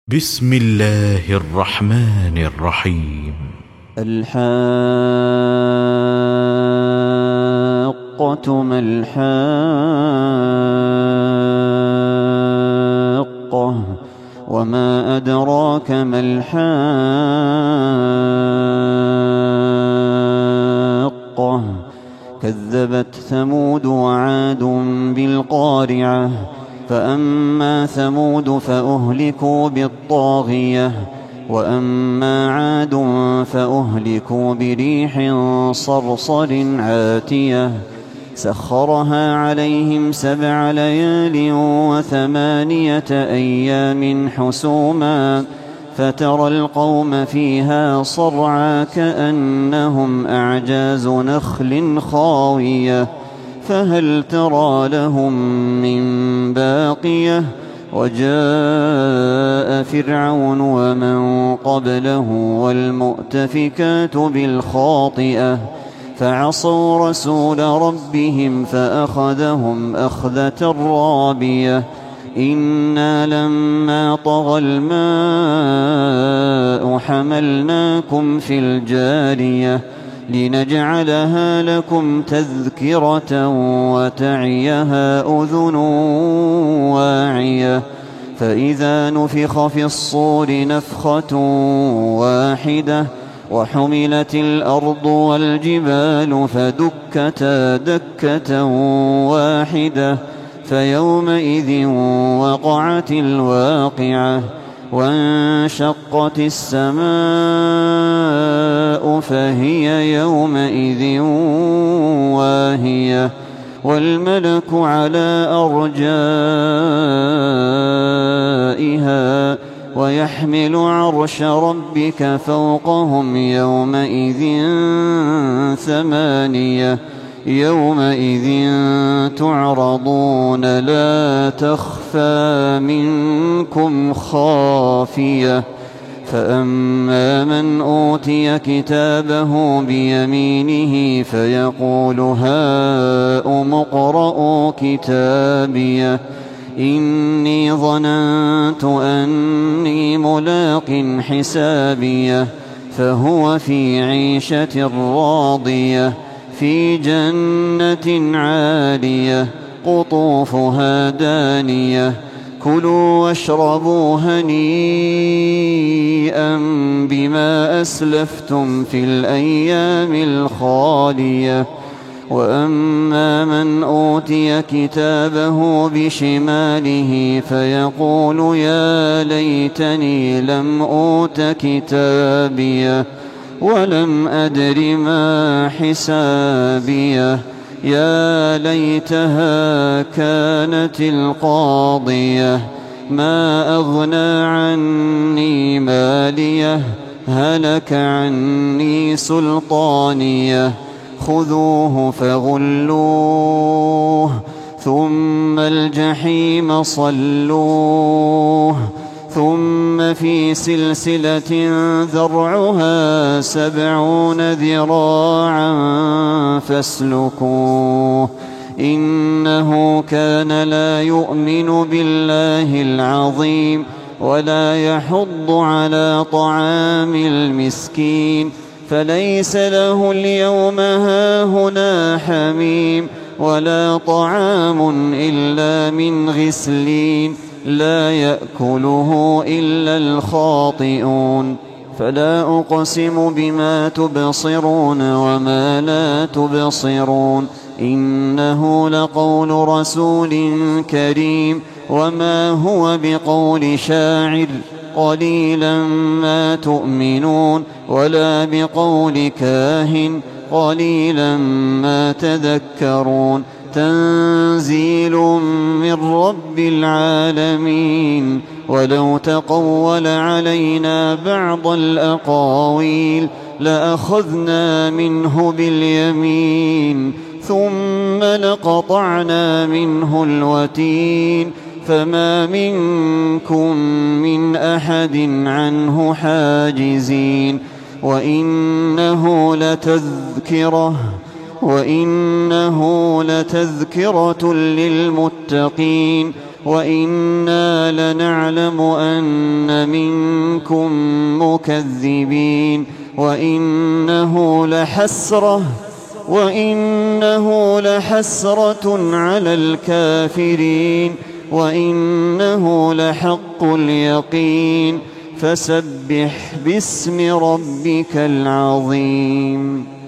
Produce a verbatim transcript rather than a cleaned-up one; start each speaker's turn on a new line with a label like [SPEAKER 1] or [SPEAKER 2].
[SPEAKER 1] بسم الله الرحمن الرحيم.
[SPEAKER 2] الحاقة ما الحاقة وما أدراك ما الحاقة كذبت ثمود وعاد بالقارعة فأما ثمود فأهلكوا بالطاغية وأما عاد فأهلكوا بريح صرصر عاتية سخرها عليهم سبع ليال وثمانية أيام حسوما فترى القوم فيها صرعى كأنهم أعجاز نخل خاوية فهل ترى لهم من باقية وجاء فرعون ومن قبله والمؤتفكات بالخاطئة فعصوا رسول ربهم فأخذهم أخذة رابية إنا لما طغى الماء حملناكم في الجارية لنجعلها لكم تذكرة وتعيها أذن واعية فإذا نفخ في الصور نفخة واحدة وحملت الأرض والجبال فدكتا دكة واحدة فيومئذ وقعت الواقعة وانشقت السماء فهي يومئذ واهية والملك على أرجائها ويحمل عرش ربك فوقهم يومئذ ثمانية يومئذ تعرضون لا تخفى منكم خافية فأما من أوتي كتابه بيمينه فيقول هاؤم اقرءوا كتابيه إني ظننت أني ملاق حسابيه فهو في عيشة راضية في جنة عالية قطوفها دانية كلوا واشربوا هنيئا بما أسلفتم في الأيام الخالية وأما من أوتي كتابه بشماله فيقول يا ليتني لم أوت كتابيه ولم أدر ما حسابيه يا ليتها كانت القاضية ما أغنى عني ماليه هلك عني سلطانيه خذوه فغلوه ثم الجحيم صلوه ثم في سلسلة ذرعها سبعون ذراعا فاسلكوه إنه كان لا يؤمن بالله العظيم ولا يحض على طعام المسكين فليس له اليوم هاهنا حميم ولا طعام إلا من غسلين لا يأكله إلا الخاطئون فلا أقسم بما تبصرون وما لا تبصرون إنه لقول رسول كريم وما هو بقول شاعر قليلا ما تؤمنون ولا بقول كاهن قليلا ما تذكرون تنزيل من رب العالمين ولو تقول علينا بعض الأقاويل لأخذنا منه باليمين ثم لقطعنا منه الوتين فما منكم من أحد عنه حاجزين وإنه لتذكرة وإنه لتذكرة للمتقين وإنا لنعلم أن منكم مكذبين وإنه لحسرة وإنه لحسرة على الكافرين وإنه لحق اليقين فسبح باسم ربك العظيم.